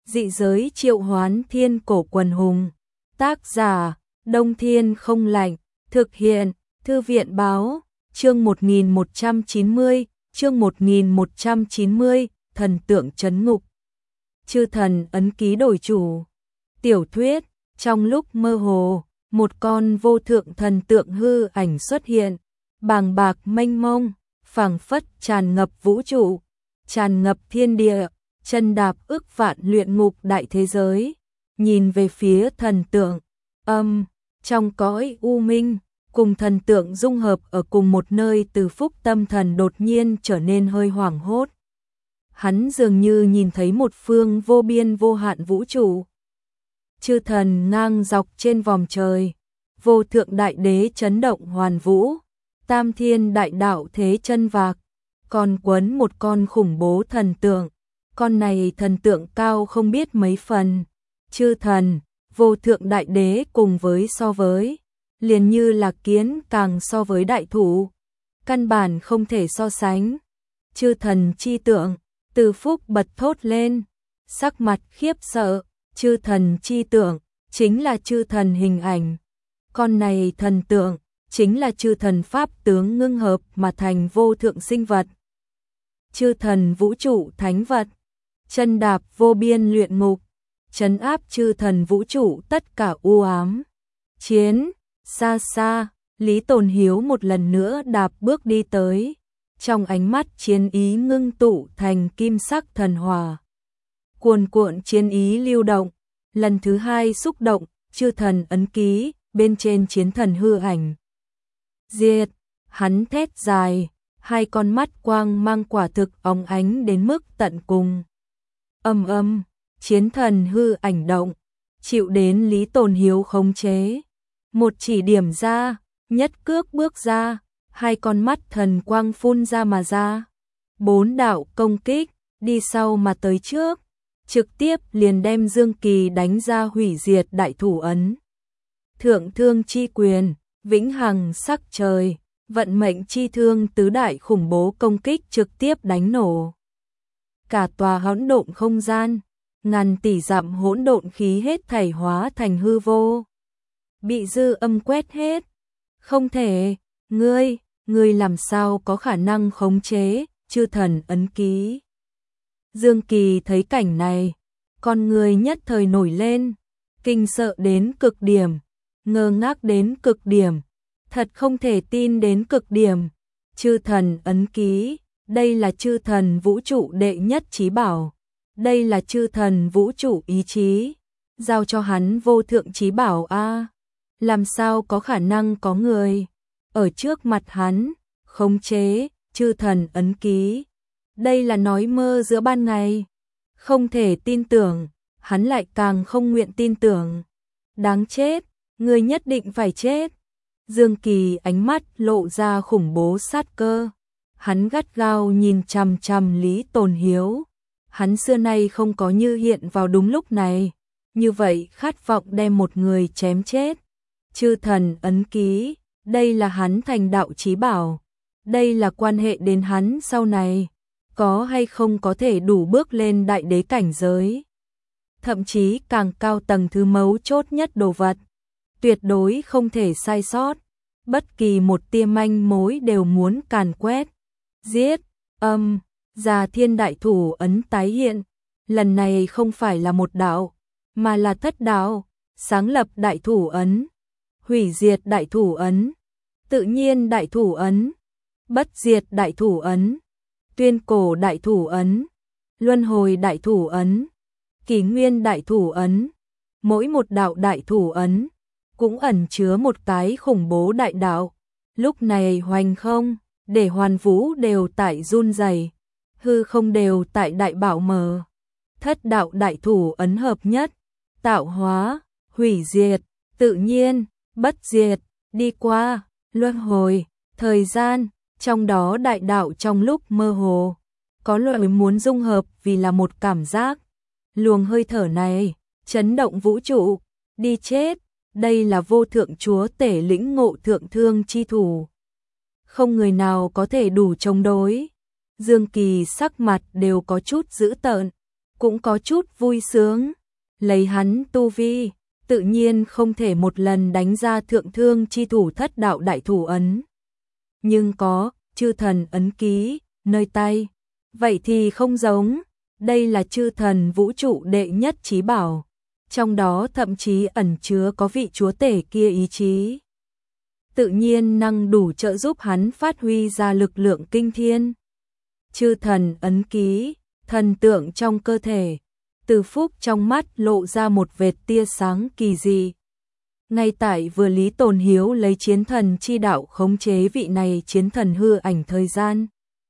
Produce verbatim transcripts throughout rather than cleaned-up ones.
Dị giới triệu hoán thiên cổ quần hùng. Tác giả, Đông Thiên Không Lạnh. Thực hiện, Thư viện Báo. Chương một nghìn một trăm chín mươi, chương một nghìn một trăm chín mươi, thần tượng trấn ngục. Chư thần ấn ký đổi chủ. Tiểu thuyết, trong lúc mơ hồ, một con vô thượng thần tượng hư ảnh xuất hiện, bàng bạc mênh mông, phảng phất tràn ngập vũ trụ, tràn ngập thiên địa, chân đạp ức vạn luyện ngục đại thế giới. Nhìn về phía thần tượng, âm, trong cõi u minh, cùng thần tượng dung hợp ở cùng một nơi, Từ Phúc tâm thần đột nhiên trở nên hơi hoảng hốt. Hắn dường như nhìn thấy một phương vô biên vô hạn vũ trụ. Chư thần ngang dọc trên vòm trời, vô thượng đại đế chấn động hoàn vũ, tam thiên đại đạo thế chân vạc, còn quấn một con khủng bố thần tượng. Con này thần tượng cao không biết mấy phần. Chư thần, vô thượng đại đế cùng với so với, liền như là kiến càng so với đại thủ, căn bản không thể so sánh. Chư thần chi tượng, Từ Phúc bật thốt lên, sắc mặt khiếp sợ. Chư thần chi tượng chính là chư thần hình ảnh. Con này thần tượng chính là chư thần pháp tướng ngưng hợp mà thành vô thượng sinh vật. Chư thần vũ trụ thánh vật, chân đạp vô biên luyện ngục, trấn áp chư thần vũ trụ tất cả u ám. Chiến, xa xa, Lý Tồn Hiếu một lần nữa đạp bước đi tới, trong ánh mắt chiến ý ngưng tụ thành kim sắc thần hỏa. Cuồn cuộn chiến ý lưu động, lần thứ hai xúc động, chư thần ấn ký bên trên chiến thần hư ảnh. Diệt, hắn thét dài, hai con mắt quang mang quả thực óng ánh đến mức tận cùng. Âm âm, chiến thần hư ảnh động, chịu đến Lý Tồn Hiếu khống chế. Một chỉ điểm ra, nhất cước bước ra, hai con mắt thần quang phun ra mà ra. Bốn đạo công kích, đi sau mà tới trước, trực tiếp liền đem Dương Kỳ đánh ra hủy diệt đại thủ ấn. Thượng thương chi quyền, vĩnh hằng sắc trời, vận mệnh chi thương tứ đại khủng bố công kích trực tiếp đánh nổ. Cả tòa hỗn độn không gian, ngàn tỷ dặm hỗn độn khí hết thảy hóa thành hư vô. Bị dư âm quét hết. Không thể, ngươi, ngươi làm sao có khả năng khống chế chư thần ấn ký. Dương Kỳ thấy cảnh này, con người nhất thời nổi lên, kinh sợ đến cực điểm, ngơ ngác đến cực điểm, thật không thể tin đến cực điểm. Chư thần ấn ký, đây là chư thần vũ trụ đệ nhất chí bảo, đây là chư thần vũ trụ ý chí, giao cho hắn vô thượng chí bảo a. Làm sao có khả năng có người ở trước mặt hắn khống chế chư thần ấn ký? Đây là nói mơ giữa ban ngày. Không thể tin tưởng, hắn lại càng không nguyện tin tưởng. Đáng chết, người nhất định phải chết. Dương Kỳ ánh mắt lộ ra khủng bố sát cơ. Hắn gắt gao nhìn chằm chằm Lý Tồn Hiếu. Hắn xưa nay không có như hiện vào đúng lúc này, như vậy khát vọng đem một người chém chết. Chư thần ấn ký, đây là hắn thành đạo chí bảo. Đây là quan hệ đến hắn sau này, có hay không có thể đủ bước lên đại đế cảnh giới. Thậm chí càng cao tầng thứ mấu chốt nhất đồ vật. Tuyệt đối không thể sai sót. Bất kỳ một tia manh mối đều muốn càn quét. Giết, âm, Già Thiên đại thủ ấn tái hiện. Lần này không phải là một đạo, mà là thất đạo. Sáng lập đại thủ ấn, hủy diệt đại thủ ấn, tự nhiên đại thủ ấn, bất diệt đại thủ ấn, tuyên cổ đại thủ ấn, luân hồi đại thủ ấn, kỷ nguyên đại thủ ấn. Mỗi một đạo đại thủ ấn cũng ẩn chứa một cái khủng bố đại đạo. Lúc này hoành không, để hoàn vũ đều tại run rẩy, hư không đều tại đại bạo mở. Thất đạo đại thủ ấn hợp nhất, tạo hóa, hủy diệt, tự nhiên, bất diệt, đi qua, luân hồi, thời gian, trong đó đại đạo trong lúc mơ hồ, có loại muốn dung hợp vì là một cảm giác. Luồng hơi thở này, chấn động vũ trụ, đi chết, đây là vô thượng chúa tể lĩnh ngộ thượng thương chi thủ. Không người nào có thể đủ chống đối. Dương Kỳ sắc mặt đều có chút dữ tợn, cũng có chút vui sướng. Lấy hắn tu vi, tự nhiên không thể một lần đánh ra thượng thương chi thủ thất đạo đại thủ ấn. Nhưng có chư thần ấn ký nơi tay, vậy thì không giống, đây là chư thần vũ trụ đệ nhất chí bảo, trong đó thậm chí ẩn chứa có vị chúa tể kia ý chí. Tự nhiên năng đủ trợ giúp hắn phát huy ra lực lượng kinh thiên. Chư thần ấn ký, thần tượng trong cơ thể, Từ Phúc trong mắt lộ ra một vệt tia sáng kỳ dị. Ngay tại vừa Lý Tồn Hiếu lấy chiến thần chi đạo khống chế vị này chiến thần hư ảnh thời gian,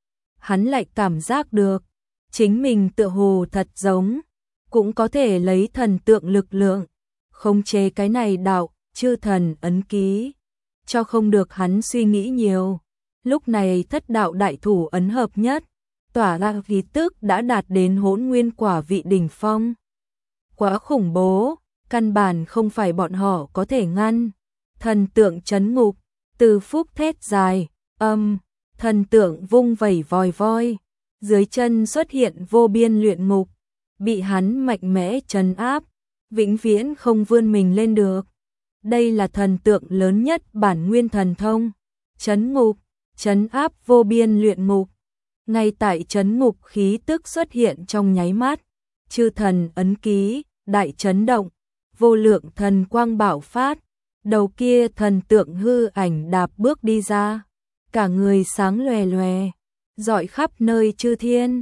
hắn lại cảm giác được, chính mình tựa hồ thật giống, cũng có thể lấy thần tượng lực lượng, khống chế cái này đạo, chư thần ấn ký, cho không được hắn suy nghĩ nhiều. Lúc này thất đạo đại thủ ấn hợp nhất, tỏa ra khí tức đã đạt đến hỗn nguyên quả vị đỉnh phong. Quá khủng bố, căn bản không phải bọn họ có thể ngăn. Thần tượng chấn ngục, Từ Phúc thét dài, âm, thần tượng vung vẩy vòi voi, dưới chân xuất hiện vô biên luyện ngục, bị hắn mạnh mẽ trấn áp, vĩnh viễn không vươn mình lên được. Đây là thần tượng lớn nhất bản nguyên thần thông, chấn ngục, trấn áp vô biên luyện ngục. Ngay tại trấn ngục khí tức xuất hiện trong nháy mắt, chư thần ấn ký, đại chấn động, vô lượng thần quang bạo phát, đầu kia thần tượng hư ảnh đạp bước đi ra, cả người sáng lòe lòe, rọi khắp nơi chư thiên.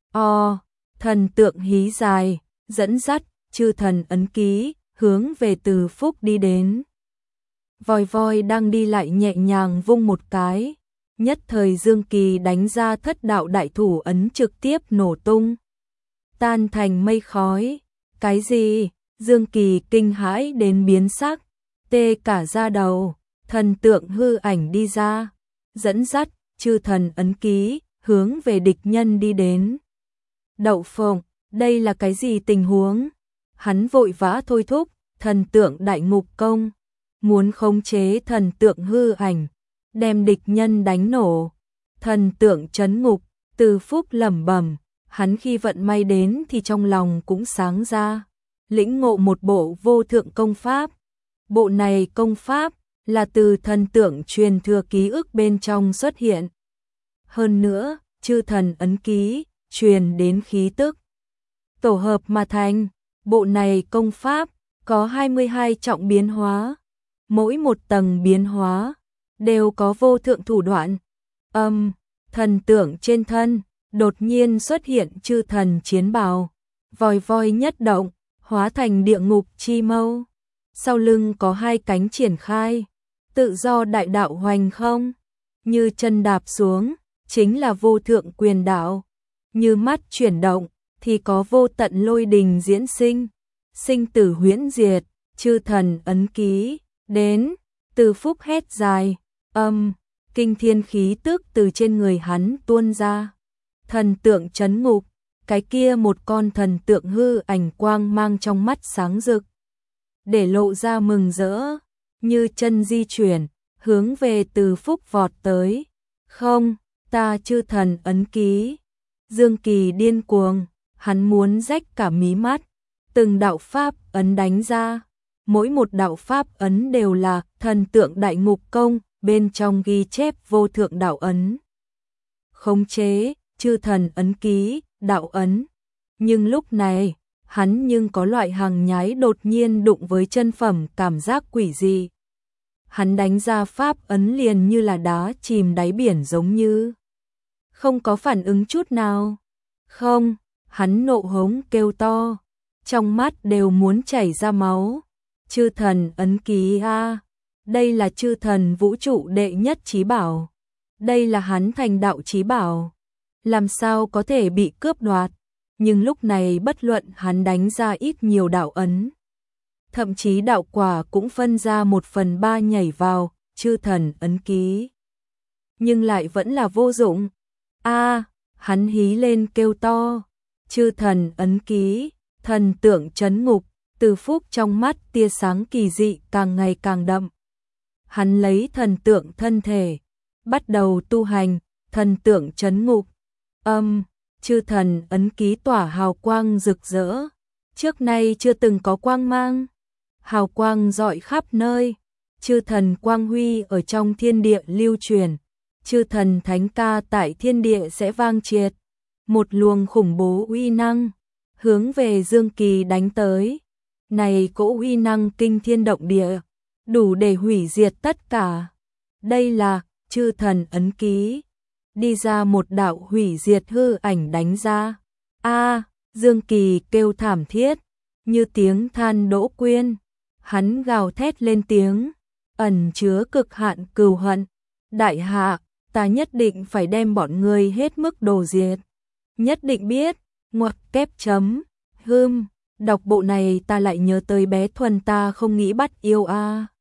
O, thần tượng hí dài, dẫn dắt chư thần ấn ký, hướng về Từ Phúc đi đến. Vòi voi đang đi lại nhẹ nhàng vung một cái, nhất thời Dương Kỳ đánh ra thất đạo đại thủ ấn trực tiếp nổ tung, tan thành mây khói. Cái gì? Dương Kỳ kinh hãi đến biến sắc, tê cả da đầu. Thần tượng hư ảnh đi ra, dẫn dắt chư thần ấn ký, hướng về địch nhân đi đến. Đậu phộng, đây là cái gì tình huống? Hắn vội vã thôi thúc thần tượng đại ngục công, muốn khống chế thần tượng hư ảnh, đem địch nhân đánh nổ. Thần tượng chấn ngục, Từ Phúc lẩm bẩm, hắn khi vận may đến thì trong lòng cũng sáng ra, lĩnh ngộ một bộ vô thượng công pháp. Bộ này công pháp là từ thần tượng truyền thừa ký ức bên trong xuất hiện. Hơn nữa, chư thần ấn ký truyền đến khí tức, tổ hợp mà thành. Bộ này công pháp có hai mươi hai trọng biến hóa, mỗi một tầng biến hóa đều có vô thượng thủ đoạn. Âm, thần tượng trên thân đột nhiên xuất hiện chư thần chiến bào, vòi voi nhất động, hóa thành địa ngục chi mâu. Sau lưng có hai cánh triển khai, tự do đại đạo hoành không, như chân đạp xuống, chính là vô thượng quyền đạo, như mắt chuyển động, thì có vô tận lôi đình diễn sinh, sinh tử huyễn diệt, chư thần ấn ký, đến. Từ Phúc hét dài, âm, kinh thiên khí tức từ trên người hắn tuôn ra. Thần tượng chấn ngục, cái kia một con thần tượng hư ảnh quang mang trong mắt sáng rực, để lộ ra mừng rỡ, như chân di chuyển, hướng về Từ Phúc vọt tới. Không, ta chư thần ấn ký. Dương Kỳ điên cuồng, hắn muốn rách cả mí mắt, từng đạo pháp ấn đánh ra, mỗi một đạo pháp ấn đều là thần tượng đại ngục công, bên trong ghi chép vô thượng đạo ấn. Khống chế chư thần ấn ký, đạo ấn. Nhưng lúc này, hắn nhưng có loại hàng nhái đột nhiên đụng với chân phẩm cảm giác quỷ dị. Hắn đánh ra pháp ấn liền như là đá chìm đáy biển giống như không có phản ứng chút nào. Không, hắn nộ hống kêu to, trong mắt đều muốn chảy ra máu. Chư thần ấn ký a, đây là chư thần vũ trụ đệ nhất chí bảo. Đây là hắn thành đạo chí bảo, làm sao có thể bị cướp đoạt. Nhưng lúc này bất luận hắn đánh ra ít nhiều đạo ấn, thậm chí đạo quả cũng phân ra một phần ba nhảy vào chư thần ấn ký, nhưng lại vẫn là vô dụng. A, hắn hí lên kêu to, chư thần ấn ký, thần tượng chấn ngục. Từ Phúc trong mắt tia sáng kỳ dị càng ngày càng đậm. Hắn lấy thần tượng thân thể, bắt đầu tu hành, thần tượng chấn ngục. Âm, chư thần ấn ký tỏa hào quang rực rỡ, trước nay chưa từng có quang mang, hào quang rọi khắp nơi, chư thần quang huy ở trong thiên địa lưu truyền, chư thần thánh ca tại thiên địa sẽ vang triệt, một luồng khủng bố uy năng hướng về Dương Kỳ đánh tới. Này cỗ uy năng kinh thiên động địa, đủ để hủy diệt tất cả. Đây là chư thần ấn ký. Đi ra một đạo hủy diệt hư ảnh đánh ra. A, Dương Kỳ kêu thảm thiết, như tiếng than đỗ quyên. Hắn gào thét lên tiếng, ẩn chứa cực hạn cừu hận. Đại hạ, ta nhất định phải đem bọn ngươi hết mức đồ diệt. Nhất định biết, ngoặc kép chấm, hưm, đọc bộ này ta lại nhớ tới bé Thuần ta không nghĩ bắt yêu a.